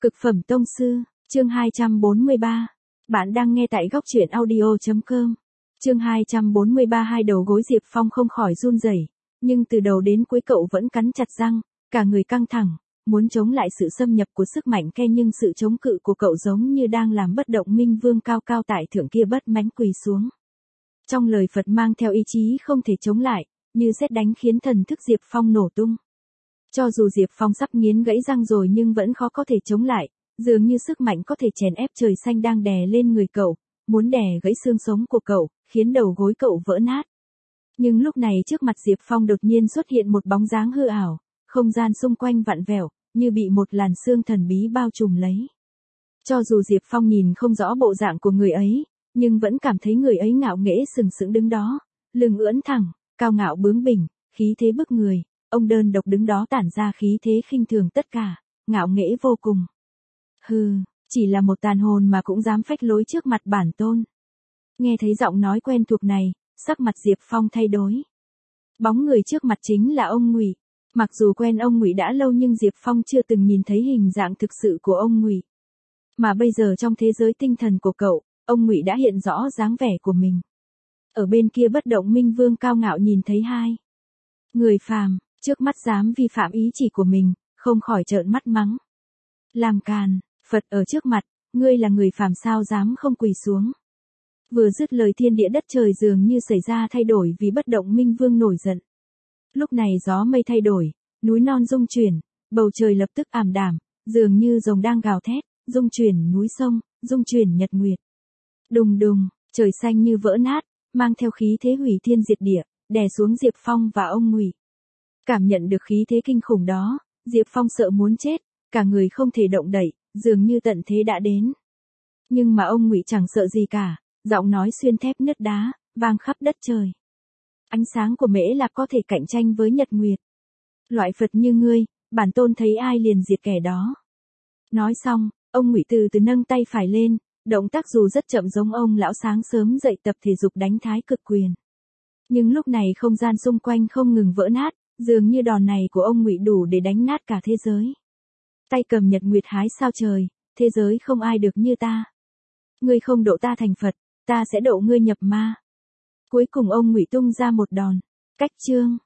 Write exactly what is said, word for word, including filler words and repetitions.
Cực phẩm tông sư, chương hai trăm bốn mươi ba. Bạn đang nghe tại góc truyện audio chấm com. Chương hai trăm bốn mươi ba. Hai đầu gối Diệp Phong không khỏi run rẩy, nhưng từ đầu đến cuối cậu vẫn cắn chặt răng, cả người căng thẳng, muốn chống lại sự xâm nhập của sức mạnh ke, nhưng sự chống cự của cậu giống như đang làm bất động minh vương cao cao tại thượng kia bất mãnh quỳ xuống. Trong lời Phật mang theo ý chí không thể chống lại, như sét đánh khiến thần thức Diệp Phong nổ tung. Cho dù Diệp Phong sắp nghiến gãy răng rồi nhưng vẫn khó có thể chống lại, dường như sức mạnh có thể chèn ép trời xanh đang đè lên người cậu, muốn đè gãy xương sống của cậu, khiến đầu gối cậu vỡ nát. Nhưng lúc này trước mặt Diệp Phong đột nhiên xuất hiện một bóng dáng hư ảo, không gian xung quanh vặn vẹo, như bị một làn sương thần bí bao trùm lấy. Cho dù Diệp Phong nhìn không rõ bộ dạng của người ấy, nhưng vẫn cảm thấy người ấy ngạo nghễ sừng sững đứng đó, lưng ưỡn thẳng, cao ngạo bướng bỉnh, khí thế bức người. Ông đơn độc đứng đó tản ra khí thế khinh thường tất cả, ngạo nghễ vô cùng. Hừ, chỉ là một tàn hồn mà cũng dám phách lối trước mặt bản tôn. Nghe thấy giọng nói quen thuộc này, sắc mặt Diệp Phong thay đổi. Bóng người trước mặt chính là ông Ngụy. Mặc dù quen ông Ngụy đã lâu nhưng Diệp Phong chưa từng nhìn thấy hình dạng thực sự của ông Ngụy. Mà bây giờ trong thế giới tinh thần của cậu, ông Ngụy đã hiện rõ dáng vẻ của mình. Ở bên kia bất động minh vương cao ngạo nhìn thấy hai người phàm trước mắt dám vi phạm ý chỉ của mình, không khỏi trợn mắt mắng. Làm càn, Phật ở trước mặt, ngươi là người phàm sao dám không quỳ xuống. Vừa dứt lời thiên địa đất trời dường như xảy ra thay đổi vì bất động minh vương nổi giận. Lúc này gió mây thay đổi, núi non rung chuyển, bầu trời lập tức ảm đạm, dường như rồng đang gào thét, rung chuyển núi sông, rung chuyển nhật nguyệt. Đùng đùng, trời xanh như vỡ nát, mang theo khí thế hủy thiên diệt địa, đè xuống Diệp Phong và ông Ngụy. Cảm nhận được khí thế kinh khủng đó, Diệp Phong sợ muốn chết, cả người không thể động đậy, dường như tận thế đã đến. Nhưng mà ông Ngụy chẳng sợ gì cả, giọng nói xuyên thép nứt đá, vang khắp đất trời. Ánh sáng của Mễ Lạc có thể cạnh tranh với nhật nguyệt. Loại Phật như ngươi, bản tôn thấy ai liền diệt kẻ đó. Nói xong, ông Ngụy từ từ nâng tay phải lên, động tác dù rất chậm giống ông lão sáng sớm dậy tập thể dục đánh thái cực quyền. Nhưng lúc này không gian xung quanh không ngừng vỡ nát, dường như đòn này của ông Ngụy đủ để đánh nát cả thế giới. Tay cầm nhật nguyệt hái sao trời, thế giới không ai được như ta. Ngươi không độ ta thành Phật, ta sẽ độ ngươi nhập ma. Cuối cùng ông Ngụy tung ra một đòn. Cách chương.